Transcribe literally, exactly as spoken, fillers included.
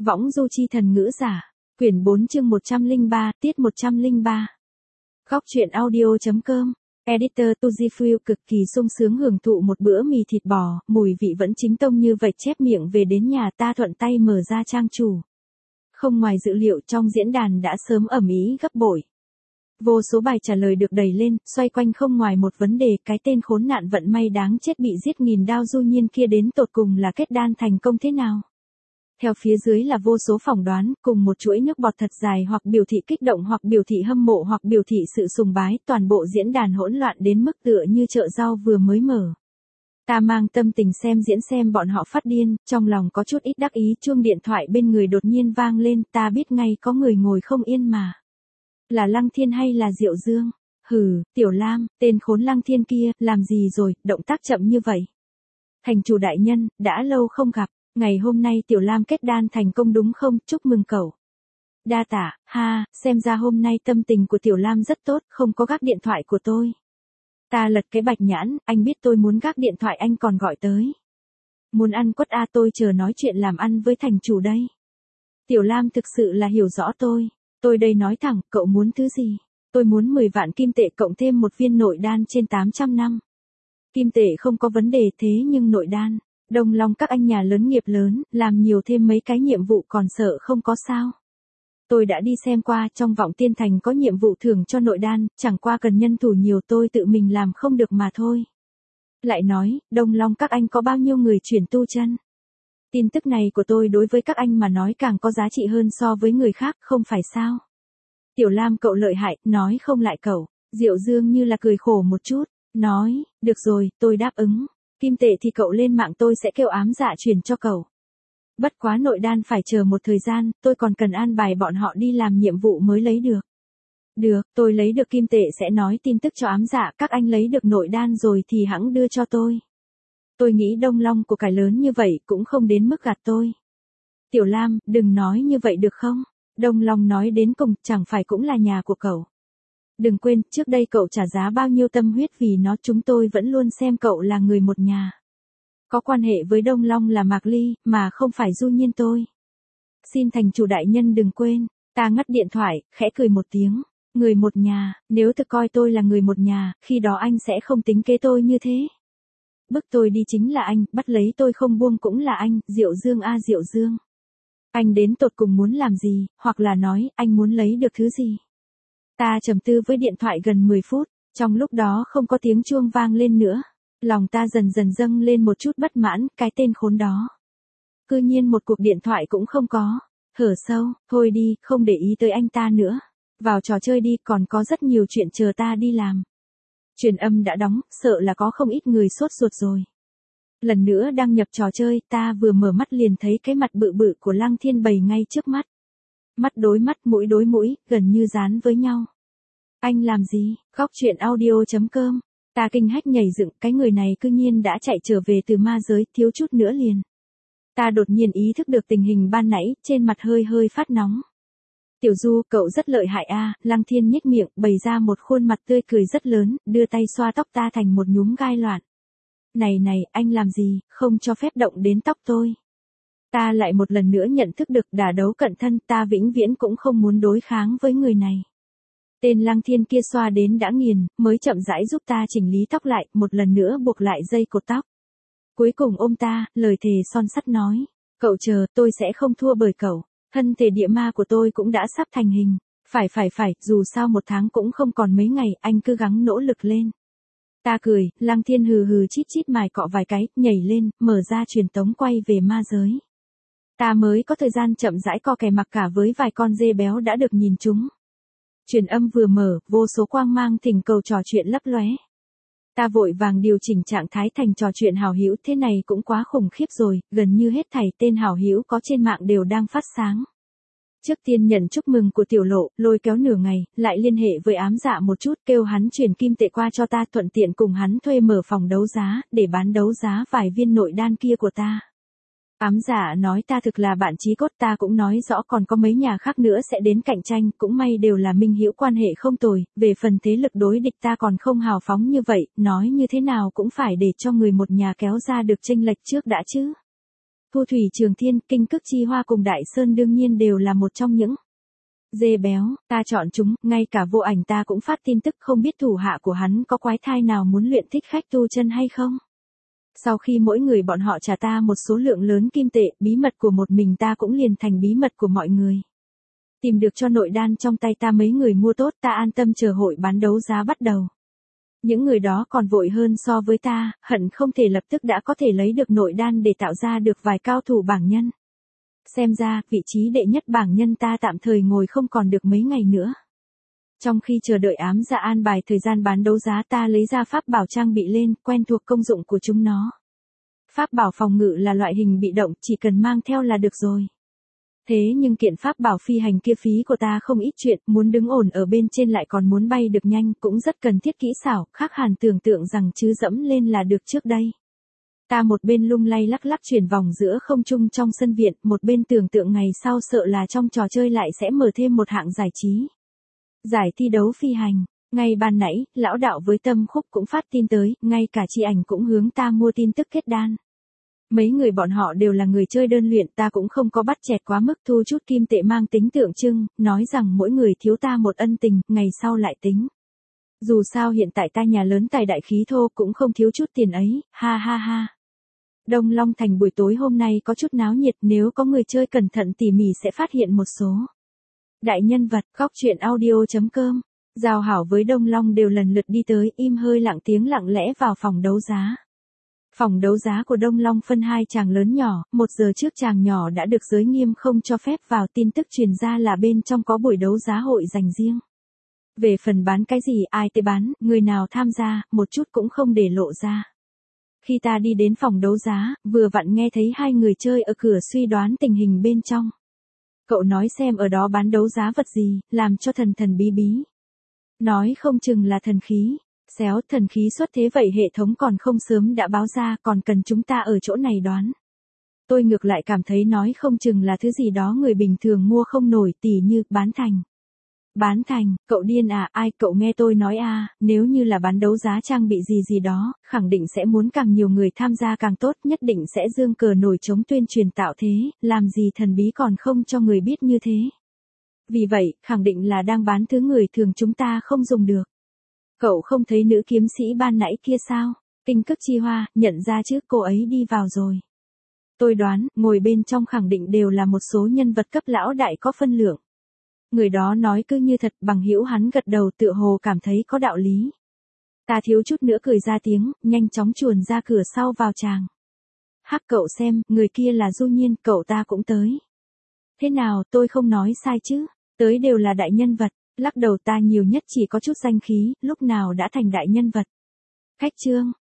Võng du chi thần ngữ giả. Quyển bốn chương một trăm lẻ ba, tiết một trăm lẻ ba. Góc truyện audio.com. Editor Tujifu cực kỳ sung sướng hưởng thụ một bữa mì thịt bò, mùi vị vẫn chính tông như vậy, chép miệng về đến nhà ta thuận tay mở ra trang chủ. Không ngoài dự liệu, trong diễn đàn đã sớm ầm ĩ gấp bội. Vô số bài trả lời được đẩy lên, xoay quanh không ngoài một vấn đề, cái tên khốn nạn vận may đáng chết bị giết nghìn đao Du Nhiên kia đến tột cùng là kết đan thành công thế nào. Theo phía dưới là vô số phỏng đoán, cùng một chuỗi nước bọt thật dài, hoặc biểu thị kích động, hoặc biểu thị hâm mộ, hoặc biểu thị sự sùng bái, toàn bộ diễn đàn hỗn loạn đến mức tựa như chợ rau vừa mới mở. Ta mang tâm tình xem diễn xem bọn họ phát điên, trong lòng có chút ít đắc ý, chuông điện thoại bên người đột nhiên vang lên, ta biết ngay có người ngồi không yên mà. Là Lăng Thiên hay là Diệu Dương? Hừ, Tiểu Lam, tên khốn Lăng Thiên kia, làm gì rồi, động tác chậm như vậy. Thành chủ đại nhân, đã lâu không gặp. Ngày hôm nay Tiểu Lam kết đan thành công đúng không, chúc mừng cậu. Đa tạ, ha, xem ra hôm nay tâm tình của Tiểu Lam rất tốt, không có gác điện thoại của tôi. Ta lật cái bạch nhãn, anh biết tôi muốn gác điện thoại anh còn gọi tới. Muốn ăn quất a, tôi chờ nói chuyện làm ăn với thành chủ đây. Tiểu Lam thực sự là hiểu rõ tôi, tôi đây nói thẳng, cậu muốn thứ gì? Tôi muốn mười vạn kim tệ cộng thêm một viên nội đan trên tám trăm năm. Kim tệ không có vấn đề, thế nhưng nội đan. Đồng lòng các anh nhà lớn nghiệp lớn, làm nhiều thêm mấy cái nhiệm vụ còn sợ không có sao. Tôi đã đi xem qua, trong vọng tiên thành có nhiệm vụ thưởng cho nội đan, chẳng qua cần nhân thủ nhiều, tôi tự mình làm không được mà thôi. Lại nói, Đông Long các anh có bao nhiêu người chuyển tu chân? Tin tức này của tôi đối với các anh mà nói càng có giá trị hơn so với người khác, không phải sao? Tiểu Lam cậu lợi hại, nói không lại cậu. Diệu Dương như là cười khổ một chút, nói, được rồi, tôi đáp ứng. Kim tệ thì cậu lên mạng tôi sẽ kêu ám dạ truyền cho cậu. Bất quá nội đan phải chờ một thời gian, tôi còn cần an bài bọn họ đi làm nhiệm vụ mới lấy được. Được, tôi lấy được kim tệ sẽ nói tin tức cho ám dạ, các anh lấy được nội đan rồi thì hẵng đưa cho tôi. Tôi nghĩ Đông Long của cải lớn như vậy cũng không đến mức gạt tôi. Tiểu Lam, đừng nói như vậy được không? Đông Long nói đến cùng, chẳng phải cũng là nhà của cậu. Đừng quên, trước đây cậu trả giá bao nhiêu tâm huyết vì nó, chúng tôi vẫn luôn xem cậu là người một nhà. Có quan hệ với Đông Long là Mạc Ly, mà không phải Du Nhiên tôi. Xin thành chủ đại nhân đừng quên, ta ngắt điện thoại, khẽ cười một tiếng. Người một nhà, nếu thực coi tôi là người một nhà, khi đó anh sẽ không tính kế tôi như thế. Bức tôi đi chính là anh, bắt lấy tôi không buông cũng là anh, Diệu Dương a Diệu Dương. Anh đến tột cùng muốn làm gì, hoặc là nói, anh muốn lấy được thứ gì? Ta trầm tư với điện thoại gần mười phút, trong lúc đó không có tiếng chuông vang lên nữa. Lòng ta dần dần dâng lên một chút bất mãn, cái tên khốn đó. Cư nhiên một cuộc điện thoại cũng không có. Thở sâu, thôi đi, không để ý tới anh ta nữa. Vào trò chơi đi, còn có rất nhiều chuyện chờ ta đi làm. Truyền âm đã đóng, sợ là có không ít người sốt ruột rồi. Lần nữa đăng nhập trò chơi, ta vừa mở mắt liền thấy cái mặt bự bự của Lăng Thiên bày ngay trước mắt. Mắt đối mắt, mũi đối mũi, gần như dán với nhau. Anh làm gì? Góc truyện audio.com. Ta kinh hách nhảy dựng, cái người này cư nhiên đã chạy trở về từ ma giới, thiếu chút nữa liền. Ta đột nhiên ý thức được tình hình ban nãy, trên mặt hơi hơi phát nóng. Tiểu Du, cậu rất lợi hại a. Lăng Thiên nhếch miệng, bày ra một khuôn mặt tươi cười rất lớn, đưa tay xoa tóc ta thành một nhúm gai loạn. Này này, anh làm gì, không cho phép động đến tóc tôi. Ta lại một lần nữa nhận thức được đả đấu cận thân, ta vĩnh viễn cũng không muốn đối kháng với người này. Tên Lăng Thiên kia xoa đến đã nghiền, mới chậm rãi giúp ta chỉnh lý tóc lại, một lần nữa buộc lại dây cột tóc. Cuối cùng ôm ta, lời thề son sắt nói, cậu chờ, tôi sẽ không thua bởi cậu, thân thể địa ma của tôi cũng đã sắp thành hình. Phải phải phải, dù sao một tháng cũng không còn mấy ngày, anh cứ gắng nỗ lực lên. Ta cười, Lăng Thiên hừ hừ chít chít mài cọ vài cái, nhảy lên, mở ra truyền tống quay về ma giới. Ta mới có thời gian chậm rãi co kè mặc cả với vài con dê béo đã được nhìn chúng. Truyền âm vừa mở, vô số quang mang thỉnh cầu trò chuyện lấp lóe. Ta vội vàng điều chỉnh trạng thái thành trò chuyện hào hữu, thế này cũng quá khủng khiếp rồi, gần như hết thảy tên hào hữu có trên mạng đều đang phát sáng. Trước tiên nhận chúc mừng của Tiểu Lộ, lôi kéo nửa ngày, lại liên hệ với ám dạ một chút, kêu hắn chuyển kim tệ qua cho ta, thuận tiện cùng hắn thuê mở phòng đấu giá, để bán đấu giá vài viên nội đan kia của ta. Ám dạ nói ta thực là bạn chí cốt, ta cũng nói rõ còn có mấy nhà khác nữa sẽ đến cạnh tranh, cũng may đều là minh hữu quan hệ không tồi, về phần thế lực đối địch ta còn không hào phóng như vậy, nói như thế nào cũng phải để cho người một nhà kéo ra được chênh lệch trước đã chứ. Thu Thủy Trường Thiên, Kinh Cức Chi Hoa cùng Đại Sơn đương nhiên đều là một trong những dê béo, ta chọn chúng, ngay cả Vô Ảnh ta cũng phát tin tức không biết thủ hạ của hắn có quái thai nào muốn luyện thích khách tu chân hay không. Sau khi mỗi người bọn họ trả ta một số lượng lớn kim tệ, bí mật của một mình ta cũng liền thành bí mật của mọi người. Tìm được cho nội đan trong tay ta mấy người mua tốt, ta an tâm chờ hội bán đấu giá bắt đầu. Những người đó còn vội hơn so với ta, hận không thể lập tức đã có thể lấy được nội đan để tạo ra được vài cao thủ bảng nhân. Xem ra, vị trí đệ nhất bảng nhân ta tạm thời ngồi không còn được mấy ngày nữa. Trong khi chờ đợi ám dạ an bài thời gian bán đấu giá, ta lấy ra pháp bảo trang bị lên, quen thuộc công dụng của chúng nó. Pháp bảo phòng ngự là loại hình bị động, chỉ cần mang theo là được rồi. Thế nhưng kiện pháp bảo phi hành kia phí của ta không ít chuyện, muốn đứng ổn ở bên trên lại còn muốn bay được nhanh, cũng rất cần thiết kỹ xảo, khác hẳn tưởng tượng rằng chứ dẫm lên là được trước đây. Ta một bên lung lay lắc lắc chuyển vòng giữa không trung trong sân viện, một bên tưởng tượng ngày sau sợ là trong trò chơi lại sẽ mở thêm một hạng giải trí. Giải thi đấu phi hành. Ngay ban nãy, lão đạo với Tâm Khúc cũng phát tin tới, ngay cả chị ảnh cũng hướng ta mua tin tức kết đan. Mấy người bọn họ đều là người chơi đơn luyện, ta cũng không có bắt chẹt quá mức, thu chút kim tệ mang tính tượng trưng, nói rằng mỗi người thiếu ta một ân tình, ngày sau lại tính. Dù sao hiện tại ta nhà lớn tài đại khí thô cũng không thiếu chút tiền ấy, ha ha ha. Đông Long Thành buổi tối hôm nay có chút náo nhiệt, nếu có người chơi cẩn thận tỉ mỉ sẽ phát hiện một số đại nhân vật. Góc truyện audio chấm com. Giao hảo với Đông Long đều lần lượt đi tới, im hơi lặng tiếng lặng lẽ vào phòng đấu giá. Phòng đấu giá của Đông Long phân hai tràng lớn nhỏ, một giờ trước tràng nhỏ đã được giới nghiêm không cho phép vào, tin tức truyền ra là bên trong có buổi đấu giá hội dành riêng. Về phần bán cái gì, ai tới bán, người nào tham gia, một chút cũng không để lộ ra. Khi ta đi đến phòng đấu giá, vừa vặn nghe thấy hai người chơi ở cửa suy đoán tình hình bên trong. Cậu nói xem ở đó bán đấu giá vật gì, làm cho thần thần bí bí. Nói không chừng là thần khí. Xéo, thần khí xuất thế vậy hệ thống còn không sớm đã báo ra, còn cần chúng ta ở chỗ này đoán. Tôi ngược lại cảm thấy nói không chừng là thứ gì đó người bình thường mua không nổi, tỉ như bán thành. Bán thành, cậu điên à, ai, cậu nghe tôi nói à, nếu như là bán đấu giá trang bị gì gì đó, khẳng định sẽ muốn càng nhiều người tham gia càng tốt, nhất định sẽ dương cờ nổi trống tuyên truyền tạo thế, làm gì thần bí còn không cho người biết như thế. Vì vậy, khẳng định là đang bán thứ người thường chúng ta không dùng được. Cậu không thấy nữ kiếm sĩ ban nãy kia sao? Kinh Cức Chi Hoa, nhận ra chứ, cô ấy đi vào rồi. Tôi đoán, ngồi bên trong khẳng định đều là một số nhân vật cấp lão đại có phân lượng. Người đó nói cứ như thật, bằng hữu hắn gật đầu tựa hồ cảm thấy có đạo lý. Ta thiếu chút nữa cười ra tiếng, nhanh chóng chuồn ra cửa sau vào tràng. Hắc cậu xem, người kia là Du Nhiên, cậu ta cũng tới. Thế nào, tôi không nói sai chứ, tới đều là đại nhân vật. Lắc đầu, ta nhiều nhất chỉ có chút danh khí, lúc nào đã thành đại nhân vật. Cách chương,